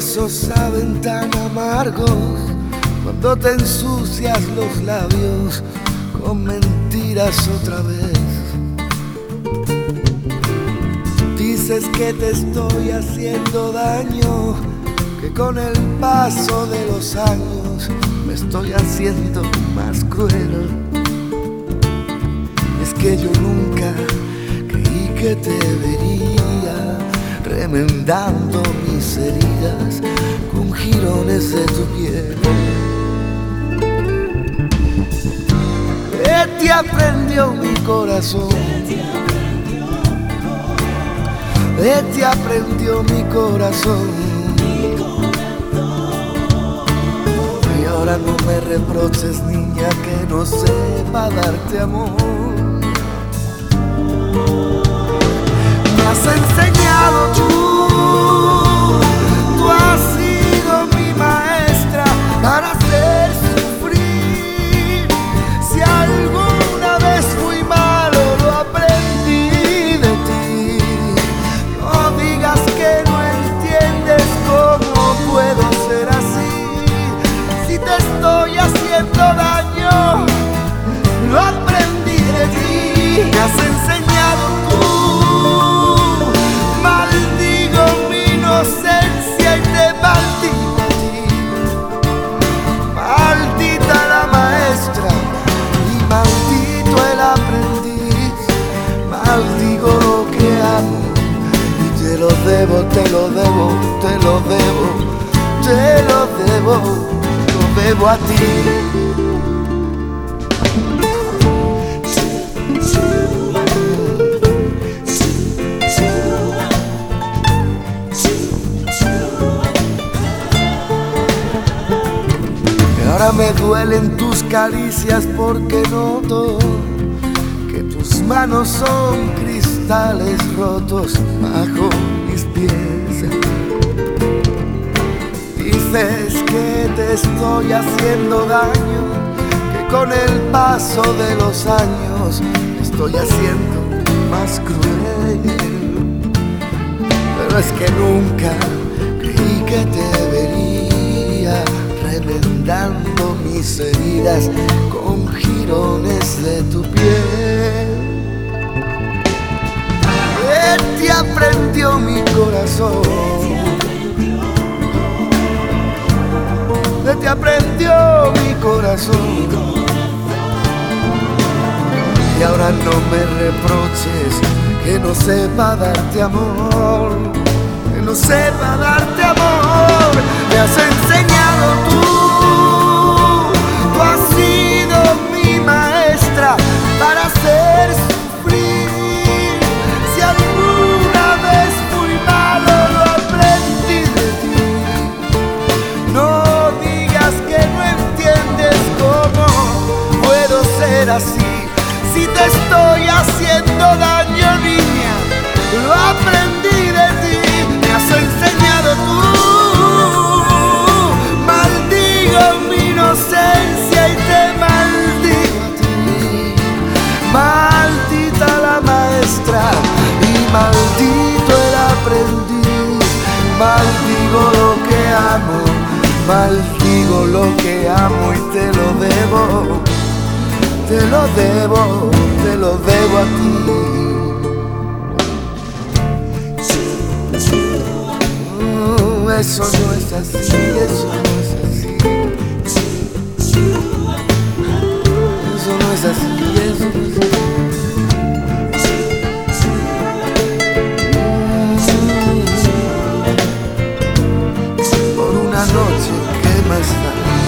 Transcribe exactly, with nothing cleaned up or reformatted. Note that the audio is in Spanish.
besos saben tan amargos cuando te ensucias los labios con mentiras otra vez. Dices que te estoy haciendo daño, que con el paso de los años me estoy haciendo más cruel. Es que yo nunca creí que te vería remendando mis heridas con jirones de tu piel. ¿Qué te aprendió mi corazón? ¿Qué te aprendió mi corazón? Y ahora no me reproches, niña, que no sepa darte amor. Me has enseñado tú, tú has sido mi maestra para hacer sufrir. Si alguna vez fui malo, lo aprendí de ti. No digas que no entiendes cómo puedo ser así. Si te estoy haciendo daño, lo aprendí de ti. Me has enseñado tú. Maldigo mi inocencia y te maldigo a ti. Maldita la maestra y maldito el aprendiz. Maldigo lo que amo y te lo debo, te lo debo, te lo debo, te lo debo, lo debo a ti. Ahora me duelen tus caricias porque noto que tus manos son cristales rotos bajo mis pies. Dices que te estoy haciendo daño, que con el paso de los años me estoy haciendo más cruel. Pero es que nunca creí que te vería remendando mis heridas con jirones de tu piel. ¿Qué te aprendió mi corazón? ¿Qué te aprendió mi corazón? Y ahora no me reproches que no sepa darte amor, que no sepa darte amor. Me has enseñado tú, tú has sido mi maestra para hacer sufrir. Si alguna vez fui malo, lo aprendí de ti. No digas que no entiendes cómo puedo ser así. Si te estoy haciendo daño, niña, lo aprendí de ti. Me has enseñado tú. Maldigo mi inocencia y te maldigo a ti. Maldita la maestra y maldito el aprendiz. Maldigo lo que amo, maldigo lo que amo y te lo debo. Te lo debo, te lo debo a ti. Oh, eso no es así, eso no es así. Eso no es así, eso no es así. Por una noche, ¿qué más da?